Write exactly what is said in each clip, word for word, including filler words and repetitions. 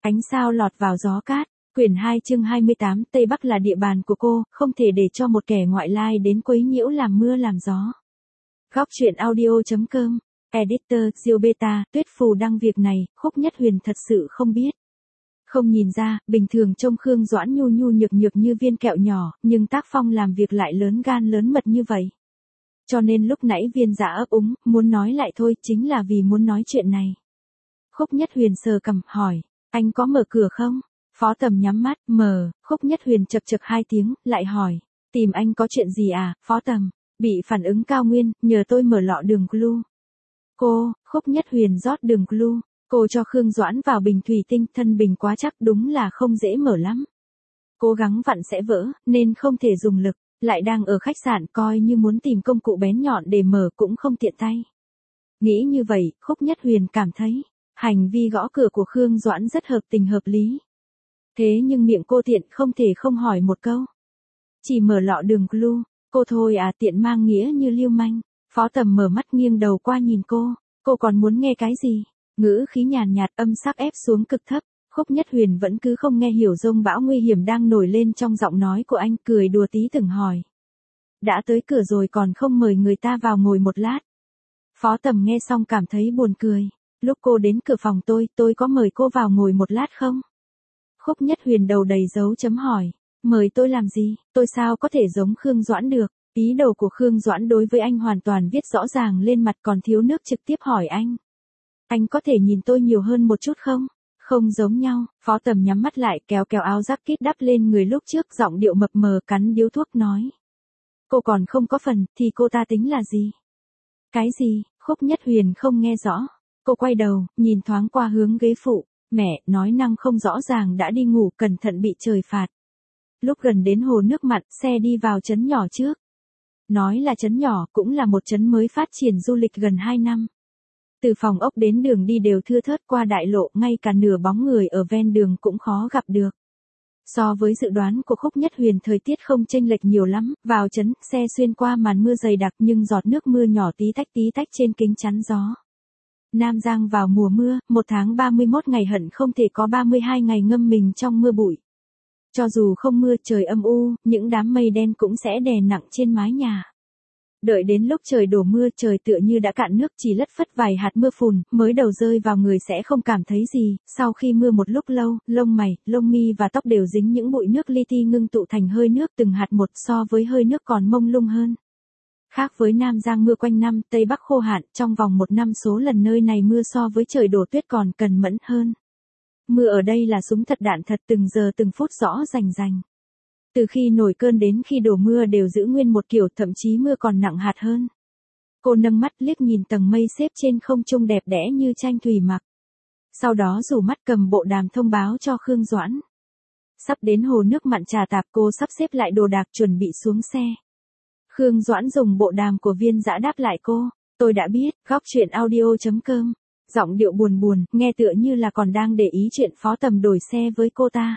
Ánh sao lọt vào gió cát, quyển hai chương hai mươi tám, Tây Bắc là địa bàn của cô, không thể để cho một kẻ ngoại lai đến quấy nhiễu làm mưa làm gió. Góc truyện audio.com, Editor, Diêu Beta, Tuyết Phù đăng việc này, Khúc Nhất Huyền thật sự không biết. Không nhìn ra, bình thường trông Khương Doãn nhu nhu nhược nhược như viên kẹo nhỏ, nhưng tác phong làm việc lại lớn gan lớn mật như vậy. Cho nên lúc nãy Viên Dã ấp úng, muốn nói lại thôi, chính là vì muốn nói chuyện này. Khúc Nhất Huyền sờ cằm, hỏi, anh có mở cửa không? Phó Tầm nhắm mắt, mở, Khúc Nhất Huyền chậc chậc hai tiếng, lại hỏi, tìm anh có chuyện gì à, Phó Tầm? Bị phản ứng cao nguyên, nhờ tôi mở lọ đường glue. Cô, Khúc Nhất Huyền rót đường glue, cô cho Khương Doãn vào bình thủy tinh, thân bình quá chắc đúng là không dễ mở lắm. Cố gắng vặn sẽ vỡ, nên không thể dùng lực, lại đang ở khách sạn coi như muốn tìm công cụ bén nhọn để mở cũng không tiện tay. Nghĩ như vậy, Khúc Nhất Huyền cảm thấy, hành vi gõ cửa của Khương Doãn rất hợp tình hợp lý. Thế nhưng miệng cô tiện không thể không hỏi một câu. Chỉ mở lọ đường glue, cô thôi à, tiện mang nghĩa như lưu manh. Phó Tầm mở mắt nghiêng đầu qua nhìn cô, cô còn muốn nghe cái gì? Ngữ khí nhàn nhạt, âm sắc ép xuống cực thấp. Khúc Nhất Huyền vẫn cứ không nghe hiểu dông bão nguy hiểm đang nổi lên trong giọng nói của anh, cười đùa tí từng hỏi. Đã tới cửa rồi còn không mời người ta vào ngồi một lát. Phó Tầm nghe xong cảm thấy buồn cười. Lúc cô đến cửa phòng tôi, tôi có mời cô vào ngồi một lát không? Khúc Nhất Huyền đầu đầy dấu chấm hỏi. Mời tôi làm gì, tôi sao có thể giống Khương Doãn được? Ý đồ của Khương Doãn đối với anh hoàn toàn viết rõ ràng lên mặt, còn thiếu nước trực tiếp hỏi anh. Anh có thể nhìn tôi nhiều hơn một chút không? Không giống nhau, Phó Tầm nhắm mắt lại, kéo kéo áo jacket đắp lên người lúc trước, giọng điệu mập mờ, cắn điếu thuốc nói. Cô còn không có phần, thì cô ta tính là gì? Cái gì? Khúc Nhất Huyền không nghe rõ. Cô quay đầu, nhìn thoáng qua hướng ghế phụ. Mẹ, nói năng không rõ ràng đã đi ngủ, cẩn thận bị trời phạt. Lúc gần đến hồ nước mặn, xe đi vào trấn nhỏ trước. Nói là trấn nhỏ, cũng là một trấn mới phát triển du lịch gần hai năm. Từ phòng ốc đến đường đi đều thưa thớt, qua đại lộ, ngay cả nửa bóng người ở ven đường cũng khó gặp được. So với dự đoán của Khúc Nhất Huyền, thời tiết không chênh lệch nhiều lắm, vào trấn, xe xuyên qua màn mưa dày đặc nhưng giọt nước mưa nhỏ tí tách tí tách trên kính chắn gió. Nam Giang vào mùa mưa, một tháng ba mươi mốt ngày hận không thể có ba mươi hai ngày ngâm mình trong mưa bụi. Cho dù không mưa, trời âm u, những đám mây đen cũng sẽ đè nặng trên mái nhà. Đợi đến lúc trời đổ mưa, trời tựa như đã cạn nước, chỉ lất phất vài hạt mưa phùn, mới đầu rơi vào người sẽ không cảm thấy gì, sau khi mưa một lúc lâu, lông mày, lông mi và tóc đều dính những bụi nước li ti ngưng tụ thành hơi nước, từng hạt một, so với hơi nước còn mông lung hơn. Khác với Nam Giang mưa quanh năm, Tây Bắc khô hạn, trong vòng một năm số lần nơi này mưa so với trời đổ tuyết còn cần mẫn hơn. Mưa ở đây là súng thật đạn thật, từng giờ từng phút rõ rành rành. Từ khi nổi cơn đến khi đổ mưa đều giữ nguyên một kiểu, thậm chí mưa còn nặng hạt hơn. Cô nâng mắt liếc nhìn tầng mây xếp trên không trung đẹp đẽ như tranh thủy mặc. Sau đó rủ mắt cầm bộ đàm thông báo cho Khương Doãn. Sắp đến hồ nước mặn Trà Tạp, cô sắp xếp lại đồ đạc chuẩn bị xuống xe. Khương Doãn dùng bộ đàm của Viên Dã đáp lại cô. Tôi đã biết, góc truyện audio.com. Giọng điệu buồn buồn, nghe tựa như là còn đang để ý chuyện Phó Tầm đổi xe với cô ta.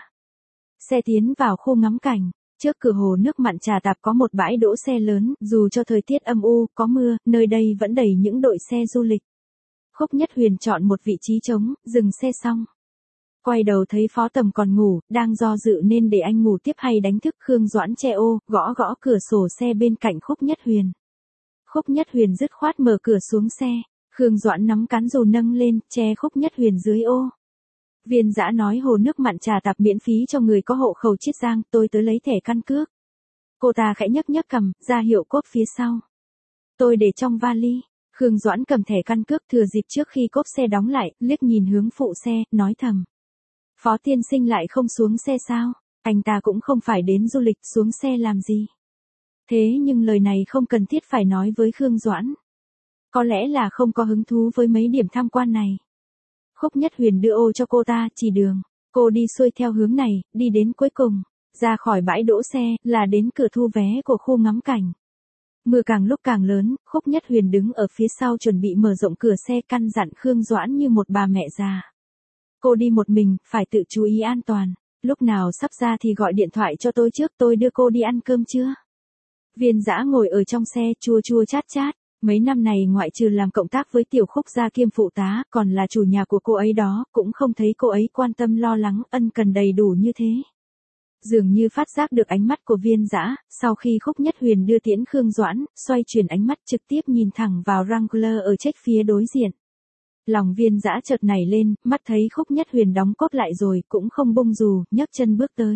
Xe tiến vào khu ngắm cảnh. Trước cửa hồ nước mặn Trà Tạp có một bãi đỗ xe lớn, dù cho thời tiết âm u, có mưa, nơi đây vẫn đầy những đội xe du lịch. Khúc Nhất Huyền chọn một vị trí trống, dừng xe xong. Quay đầu thấy Phó Tầm còn ngủ, đang do dự nên để anh ngủ tiếp hay đánh thức Khương Doãn che ô, gõ gõ cửa sổ xe bên cạnh Khúc Nhất Huyền. Khúc Nhất Huyền dứt khoát mở cửa xuống xe. Khương Doãn nắm cán dù nâng lên, che Khúc Nhất Huyền dưới ô. Viên Dã nói hồ nước mặn Trà Tạp miễn phí cho người có hộ khẩu Chiết Giang, tôi tới lấy thẻ căn cước. Cô ta khẽ nhấc nhấc cằm, ra hiệu cốp phía sau. Tôi để trong vali. Khương Doãn cầm thẻ căn cước, thừa dịp trước khi cốp xe đóng lại, liếc nhìn hướng phụ xe, nói thầm. Phó tiên sinh lại không xuống xe sao? Anh ta cũng không phải đến du lịch, xuống xe làm gì? Thế nhưng lời này không cần thiết phải nói với Khương Doãn. Có lẽ là không có hứng thú với mấy điểm tham quan này. Khúc Nhất Huyền đưa ô cho cô ta, chỉ đường. Cô đi xuôi theo hướng này, đi đến cuối cùng. Ra khỏi bãi đỗ xe, là đến cửa thu vé của khu ngắm cảnh. Mưa càng lúc càng lớn, Khúc Nhất Huyền đứng ở phía sau chuẩn bị mở rộng cửa xe, căn dặn Khương Doãn như một bà mẹ già. Cô đi một mình, phải tự chú ý an toàn. Lúc nào sắp ra thì gọi điện thoại cho tôi trước, tôi đưa cô đi ăn cơm chưa? Viên Dã ngồi ở trong xe, chua chua chát chát. Mấy năm này ngoại trừ làm cộng tác với Tiểu Khúc gia kiêm phụ tá, còn là chủ nhà của cô ấy đó, cũng không thấy cô ấy quan tâm lo lắng, ân cần đầy đủ như thế. Dường như phát giác được ánh mắt của Viên Dã, sau khi Khúc Nhất Huyền đưa tiễn Khương Doãn, xoay chuyển ánh mắt trực tiếp nhìn thẳng vào Wrangler ở trách phía đối diện. Lòng Viên Dã chợt nảy lên, mắt thấy Khúc Nhất Huyền đóng cốt lại rồi, cũng không bung dù, nhấc chân bước tới.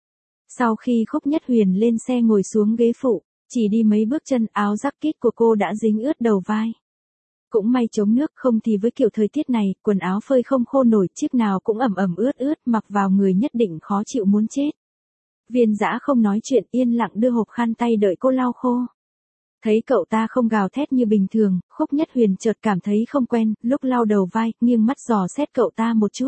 Sau khi Khúc Nhất Huyền lên xe ngồi xuống ghế phụ, chỉ đi mấy bước chân, áo jacket của cô đã dính ướt đầu vai. Cũng may chống nước, không thì với kiểu thời tiết này, quần áo phơi không khô nổi, chiếc nào cũng ẩm ẩm ướt ướt, mặc vào người nhất định khó chịu muốn chết. Viên Dã không nói chuyện, yên lặng đưa hộp khăn tay đợi cô lau khô. Thấy cậu ta không gào thét như bình thường, Khúc Nhất Huyền chợt cảm thấy không quen, lúc lau đầu vai, nghiêng mắt dò xét cậu ta một chút.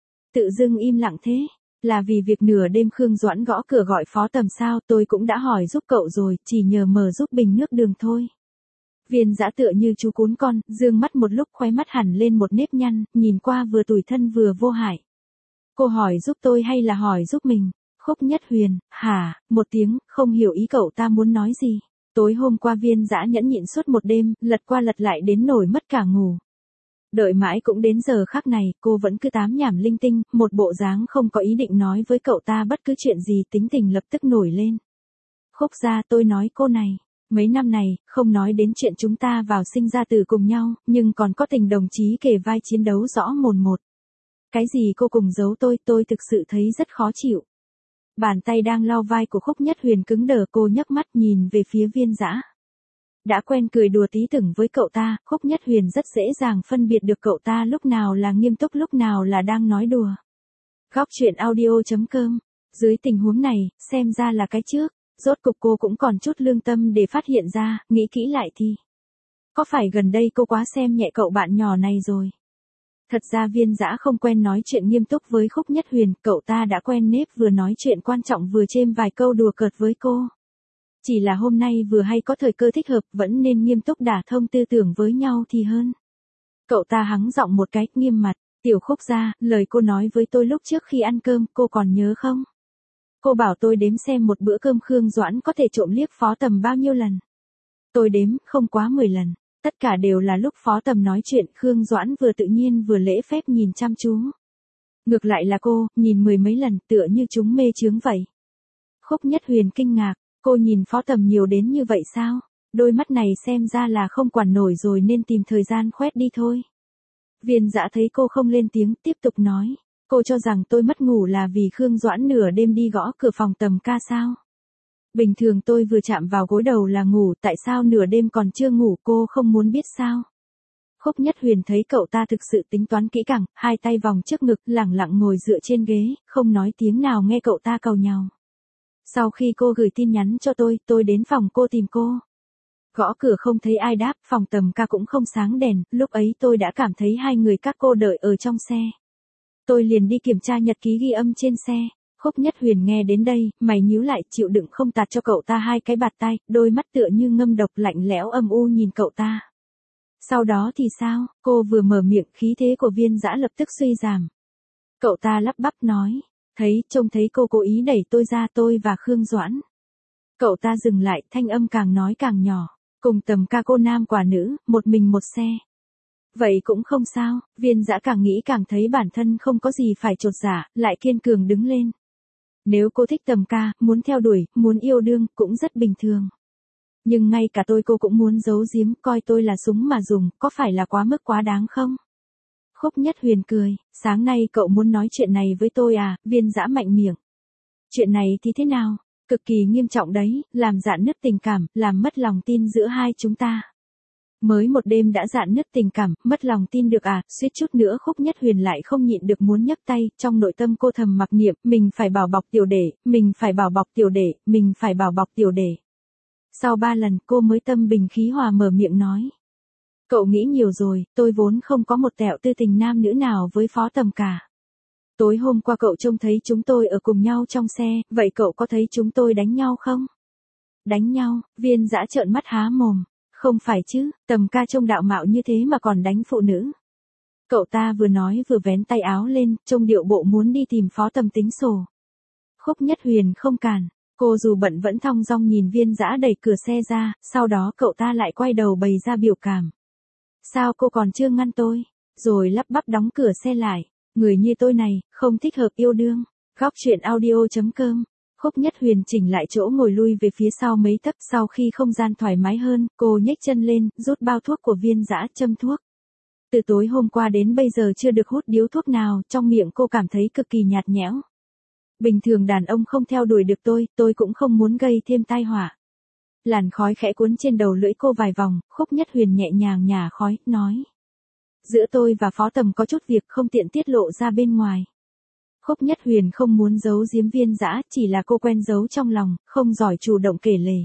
Tự dưng im lặng thế, là vì việc nửa đêm Khương Doãn gõ cửa gọi Phó Tầm sao, tôi cũng đã hỏi giúp cậu rồi, chỉ nhờ mở giúp bình nước đường thôi. Viên Dã tựa như chú cún con, dương mắt một lúc, khóe mắt hẳn lên một nếp nhăn, nhìn qua vừa tủi thân vừa vô hại. Cô hỏi giúp tôi hay là hỏi giúp mình? Khúc Nhất Huyền, hả, một tiếng, không hiểu ý cậu ta muốn nói gì. Tối hôm qua Viên Dã nhẫn nhịn suốt một đêm, lật qua lật lại đến nổi mất cả ngủ. Đợi mãi cũng đến giờ khắc này, cô vẫn cứ tám nhảm linh tinh, một bộ dáng không có ý định nói với cậu ta bất cứ chuyện gì, tính tình lập tức nổi lên. Khúc gia, tôi nói cô này, mấy năm này, không nói đến chuyện chúng ta vào sinh ra tử cùng nhau, nhưng còn có tình đồng chí kề vai chiến đấu rõ mồn một. Cái gì cô cùng giấu tôi, tôi thực sự thấy rất khó chịu. Bàn tay đang lau vai của Khúc Nhất Huyền cứng đờ, cô nhấc mắt nhìn về phía Viên Dã. Đã quen cười đùa tí tưởng với cậu ta, Khúc Nhất Huyền rất dễ dàng phân biệt được cậu ta lúc nào là nghiêm túc lúc nào là đang nói đùa. Góc truyện audio chấm com. Dưới tình huống này, xem ra là cái trước, rốt cục cô cũng còn chút lương tâm để phát hiện ra, nghĩ kỹ lại thì. Có phải gần đây cô quá xem nhẹ cậu bạn nhỏ này rồi? Thật ra Viên Dã không quen nói chuyện nghiêm túc với Khúc Nhất Huyền, cậu ta đã quen nếp vừa nói chuyện quan trọng vừa chêm vài câu đùa cợt với cô. Chỉ là hôm nay vừa hay có thời cơ thích hợp, vẫn nên nghiêm túc đả thông tư tưởng với nhau thì hơn. Cậu ta hắng giọng một cái, nghiêm mặt, Tiểu Khúc gia, lời cô nói với tôi lúc trước khi ăn cơm, cô còn nhớ không? Cô bảo tôi đếm xem một bữa cơm Khương Doãn có thể trộm liếc Phó Tầm bao nhiêu lần. Tôi đếm, không quá mười lần. Tất cả đều là lúc Phó Tầm nói chuyện, Khương Doãn vừa tự nhiên vừa lễ phép nhìn chăm chú. Ngược lại là cô, nhìn mười mấy lần, tựa như chúng mê chướng vậy. Khúc Nhất Huyền kinh ngạc, cô nhìn Phó Tầm nhiều đến như vậy sao? Đôi mắt này xem ra là không quản nổi rồi nên tìm thời gian khoét đi thôi. Viên Dã thấy cô không lên tiếng, tiếp tục nói. Cô cho rằng tôi mất ngủ là vì Khương Doãn nửa đêm đi gõ cửa phòng Tầm ca sao? Bình thường tôi vừa chạm vào gối đầu là ngủ, tại sao nửa đêm còn chưa ngủ, cô không muốn biết sao? Khúc Nhất Huyền thấy cậu ta thực sự tính toán kỹ càng, hai tay vòng trước ngực, lẳng lặng ngồi dựa trên ghế, không nói tiếng nào nghe cậu ta cầu nhau. Sau khi cô gửi tin nhắn cho tôi, tôi đến phòng cô tìm cô. Gõ cửa không thấy ai đáp, phòng Tầm ca cũng không sáng đèn, lúc ấy tôi đã cảm thấy hai người các cô đợi ở trong xe. Tôi liền đi kiểm tra nhật ký ghi âm trên xe. Khúc Nhất Huyền nghe đến đây, mày nhíu lại, chịu đựng không tạt cho cậu ta hai cái bạt tay, đôi mắt tựa như ngâm độc lạnh lẽo âm u nhìn cậu ta. Sau đó thì sao? Cô vừa mở miệng, khí thế của Viên Dã lập tức suy giảm. Cậu ta lắp bắp nói, thấy, trông thấy cô cố ý đẩy tôi ra, tôi và Khương Doãn. Cậu ta dừng lại, thanh âm càng nói càng nhỏ, cùng Tầm ca cô nam quả nữ, một mình một xe. Vậy cũng không sao, Viên Dã càng nghĩ càng thấy bản thân không có gì phải chột dạ, lại kiên cường đứng lên. Nếu cô thích Tầm ca, muốn theo đuổi, muốn yêu đương, cũng rất bình thường. Nhưng ngay cả tôi cô cũng muốn giấu giếm, coi tôi là súng mà dùng, có phải là quá mức quá đáng không? Khúc Nhất Huyền cười, sáng nay cậu muốn nói chuyện này với tôi à? Viên Dã mạnh miệng. Chuyện này thì thế nào? Cực kỳ nghiêm trọng đấy, làm rạn nứt tình cảm, làm mất lòng tin giữa hai chúng ta. Mới một đêm đã rạn nứt tình cảm, mất lòng tin được à? Suýt chút nữa Khúc Nhất Huyền lại không nhịn được muốn nhấc tay, trong nội tâm cô thầm mặc niệm, mình phải bảo bọc tiểu đệ, mình phải bảo bọc tiểu đệ, mình phải bảo bọc tiểu đệ. Sau ba lần cô mới tâm bình khí hòa mở miệng nói. Cậu nghĩ nhiều rồi, tôi vốn không có một tẹo tư tình nam nữ nào với Phó Tầm cả. Tối hôm qua cậu trông thấy chúng tôi ở cùng nhau trong xe, vậy cậu có thấy chúng tôi đánh nhau không? Đánh nhau? Viên Dã trợn mắt há mồm. Không phải chứ, Tầm ca trông đạo mạo như thế mà còn đánh phụ nữ. Cậu ta vừa nói vừa vén tay áo lên, trông điệu bộ muốn đi tìm Phó Tầm tính sổ. Khúc Nhất Huyền không cản. Cô dù bận vẫn thong dong nhìn Viên Dã đẩy cửa xe ra, sau đó cậu ta lại quay đầu bày ra biểu cảm. Sao cô còn chưa ngăn tôi? Rồi lắp bắp đóng cửa xe lại. Người như tôi này, không thích hợp yêu đương. Góc truyện audio.com. Khúc Nhất Huyền chỉnh lại chỗ ngồi lui về phía sau mấy tấc, sau khi không gian thoải mái hơn, cô nhếch chân lên, rút bao thuốc của Viên Dã châm thuốc. Từ tối hôm qua đến bây giờ chưa được hút điếu thuốc nào, trong miệng cô cảm thấy cực kỳ nhạt nhẽo. Bình thường đàn ông không theo đuổi được tôi, tôi cũng không muốn gây thêm tai họa. Làn khói khẽ cuốn trên đầu lưỡi cô vài vòng, Khúc Nhất Huyền nhẹ nhàng nhả khói, nói. Giữa tôi và Phó Tầm có chút việc không tiện tiết lộ ra bên ngoài. Khúc Nhất Huyền không muốn giấu giếm Viên Dã, chỉ là cô quen giấu trong lòng, không giỏi chủ động kể lể.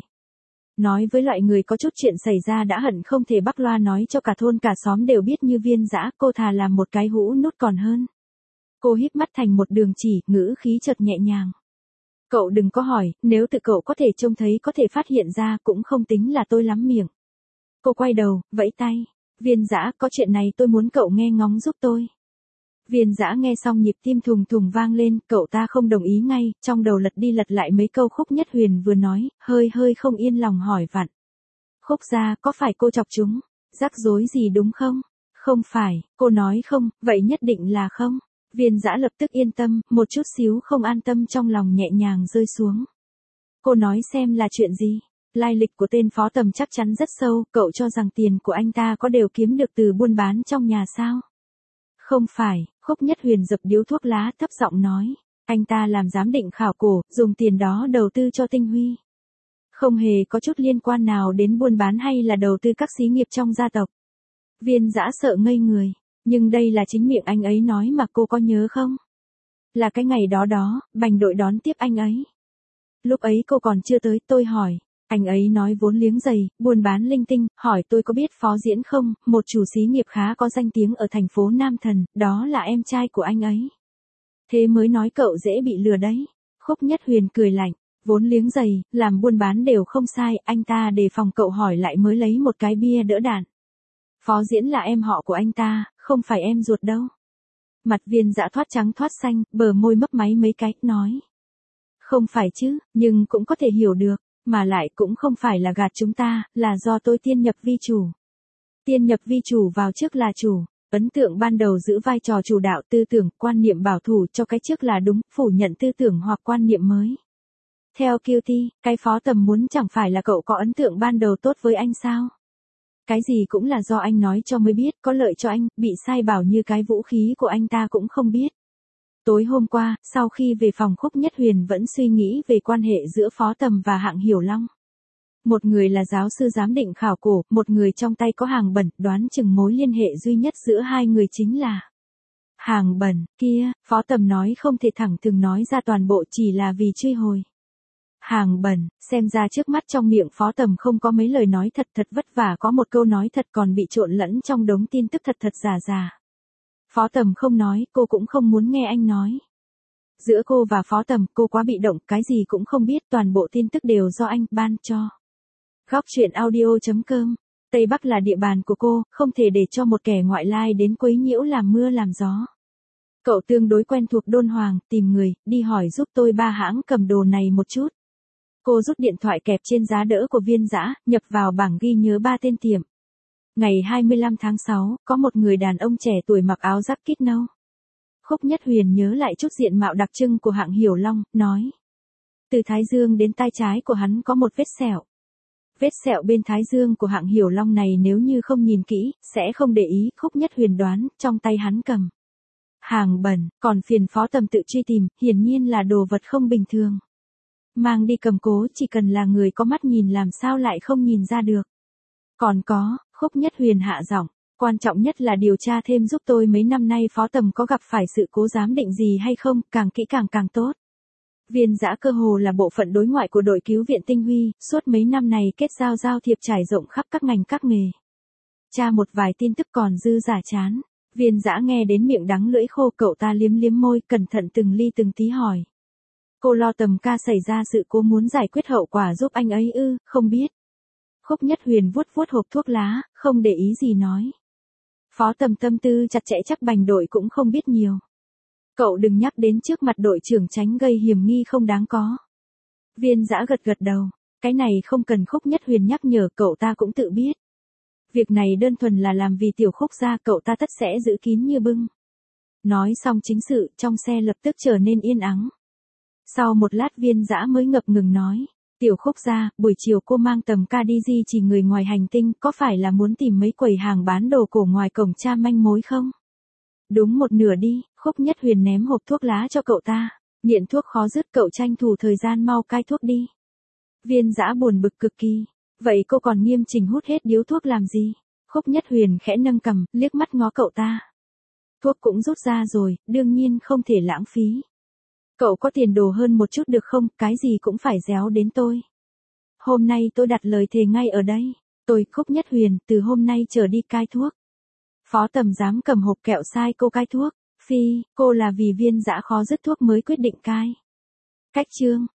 Nói với loại người có chút chuyện xảy ra đã hận không thể bắc loa nói cho cả thôn cả xóm đều biết như Viên Dã, cô thà làm một cái hũ nút còn hơn. Cô híp mắt thành một đường chỉ, ngữ khí chợt nhẹ nhàng. Cậu đừng có hỏi, nếu tự cậu có thể trông thấy có thể phát hiện ra cũng không tính là tôi lắm miệng. Cô quay đầu, vẫy tay. Viên Dã, có chuyện này tôi muốn cậu nghe ngóng giúp tôi. Viên Dã nghe xong nhịp tim thùng thùng vang lên, cậu ta không đồng ý ngay, trong đầu lật đi lật lại mấy câu Khúc Nhất Huyền vừa nói, hơi hơi không yên lòng hỏi vặn. Khúc gia, có phải cô chọc chúng? Rắc rối gì đúng không? Không phải, cô nói không, vậy nhất định là không. Viên Dã lập tức yên tâm, một chút xíu không an tâm trong lòng nhẹ nhàng rơi xuống. Cô nói xem là chuyện gì? Lai lịch của tên Phó Tầm chắc chắn rất sâu, cậu cho rằng tiền của anh ta có đều kiếm được từ buôn bán trong nhà sao? Không phải, Khúc Nhất Huyền dập điếu thuốc lá thấp giọng nói. Anh ta làm giám định khảo cổ, dùng tiền đó đầu tư cho Tinh Huy. Không hề có chút liên quan nào đến buôn bán hay là đầu tư các xí nghiệp trong gia tộc. Viên Dã sợ ngây người. Nhưng đây là chính miệng anh ấy nói mà cô có nhớ không? Là cái ngày đó đó, bành đội đón tiếp anh ấy. Lúc ấy cô còn chưa tới, tôi hỏi. Anh ấy nói vốn liếng dày, buôn bán linh tinh, hỏi tôi có biết Phó Diễn không, một chủ xí nghiệp khá có danh tiếng ở thành phố Nam Thần, đó là em trai của anh ấy. Thế mới nói cậu dễ bị lừa đấy. Khúc Nhất Huyền cười lạnh, vốn liếng dày, làm buôn bán đều không sai, anh ta đề phòng cậu hỏi lại mới lấy một cái bia đỡ đạn. Phó Diễn là em họ của anh ta, không phải em ruột đâu. Mặt Viên Dã thoát trắng thoát xanh, bờ môi mấp máy mấy cái, nói. Không phải chứ, nhưng cũng có thể hiểu được, mà lại cũng không phải là gạt chúng ta, là do tôi tiên nhập vi chủ. Tiên nhập vi chủ vào trước là chủ, ấn tượng ban đầu giữ vai trò chủ đạo tư tưởng, quan niệm bảo thủ cho cái trước là đúng, phủ nhận tư tưởng hoặc quan niệm mới. Theo Kiêu Ti, cái Phó Tầm muốn chẳng phải là cậu có ấn tượng ban đầu tốt với anh sao? Cái gì cũng là do anh nói cho mới biết, có lợi cho anh, bị sai bảo như cái vũ khí của anh ta cũng không biết. Tối hôm qua, sau khi về phòng Khúc Nhất Huyền vẫn suy nghĩ về quan hệ giữa Phó Tầm và Hạng Hiểu Long. Một người là giáo sư giám định khảo cổ, một người trong tay có hàng bẩn, đoán chừng mối liên hệ duy nhất giữa hai người chính là hàng bẩn. Kia, Phó Tầm nói không thể thẳng thừng nói ra toàn bộ chỉ là vì truy hồi. Hàng bẩn, xem ra trước mắt trong miệng Phó Tầm không có mấy lời nói thật thật vất vả, có một câu nói thật còn bị trộn lẫn trong đống tin tức thật thật giả giả. Phó Tầm không nói, cô cũng không muốn nghe anh nói. Giữa cô và Phó Tầm, cô quá bị động, cái gì cũng không biết, toàn bộ tin tức đều do anh ban cho. Góc truyện audio.com. Tây Bắc là địa bàn của cô, không thể để cho một kẻ ngoại lai đến quấy nhiễu làm mưa làm gió. Cậu tương đối quen thuộc Đôn Hoàng, tìm người, đi hỏi giúp tôi ba hãng cầm đồ này một chút. Cô rút điện thoại kẹp trên giá đỡ của Viên Dã, nhập vào bảng ghi nhớ ba tên tiệm. Ngày hai mươi lăm tháng sáu, có một người đàn ông trẻ tuổi mặc áo jacket nâu. Khúc Nhất Huyền nhớ lại chút diện mạo đặc trưng của Hạng Hiểu Long, nói. Từ thái dương đến tay trái của hắn có một vết sẹo. Vết sẹo bên thái dương của Hạng Hiểu Long này nếu như không nhìn kỹ, sẽ không để ý. Khúc Nhất Huyền đoán, trong tay hắn cầm hàng bẩn, còn phiền Phó Tầm tự truy tìm, hiển nhiên là đồ vật không bình thường. Mang đi cầm cố, chỉ cần là người có mắt nhìn làm sao lại không nhìn ra được. Còn có, Khúc Nhất Huyền hạ giọng, quan trọng nhất là điều tra thêm giúp tôi mấy năm nay Phó Tầm có gặp phải sự cố giám định gì hay không, càng kỹ càng càng tốt. Viên Dã cơ hồ là bộ phận đối ngoại của đội cứu viện Tinh Huy, suốt mấy năm này kết giao giao thiệp trải rộng khắp các ngành các nghề. Tra một vài tin tức còn dư giả chán. Viên Dã nghe đến miệng đắng lưỡi khô, cậu ta liếm liếm môi, cẩn thận từng ly từng tí hỏi. Cô lo Tầm ca xảy ra sự cố muốn giải quyết hậu quả giúp anh ấy ư? Không biết. Khúc Nhất Huyền vuốt vuốt hộp thuốc lá, không để ý gì nói. Phó Tầm tâm tư chặt chẽ, chắc bành đội cũng không biết nhiều. Cậu đừng nhắc đến trước mặt đội trưởng tránh gây hiểm nghi không đáng có. Viên Dã gật gật đầu, cái này không cần Khúc Nhất Huyền nhắc nhở, cậu ta cũng tự biết. Việc này đơn thuần là làm vì tiểu Khúc gia, cậu ta tất sẽ giữ kín như bưng. Nói xong chính sự, trong xe lập tức trở nên yên ắng. Sau một lát Viên Dã mới ngập ngừng nói, tiểu Khúc gia, buổi chiều cô mang tầm ca đi di chỉ người ngoài hành tinh, có phải là muốn tìm mấy quầy hàng bán đồ cổ ngoài cổng tra manh mối không? Đúng một nửa đi. Khúc Nhất Huyền ném hộp thuốc lá cho cậu ta. Nghiện thuốc khó dứt, cậu tranh thủ thời gian mau cai thuốc đi. Viên Dã buồn bực cực kỳ. Vậy cô còn nghiêm chỉnh hút hết điếu thuốc làm gì? Khúc Nhất Huyền khẽ nâng cằm, liếc mắt ngó cậu ta. Thuốc cũng rút ra rồi, đương nhiên không thể lãng phí. Cậu có tiền đồ hơn một chút được không, cái gì cũng phải réo đến tôi. Hôm nay tôi đặt lời thề ngay ở đây. Tôi, Khúc Nhất Huyền, từ hôm nay trở đi cai thuốc. Phó Tầm Giám cầm hộp kẹo sai cô cai thuốc. Phi, cô là vì Viên Dã khó dứt thuốc mới quyết định cai. Cách chương.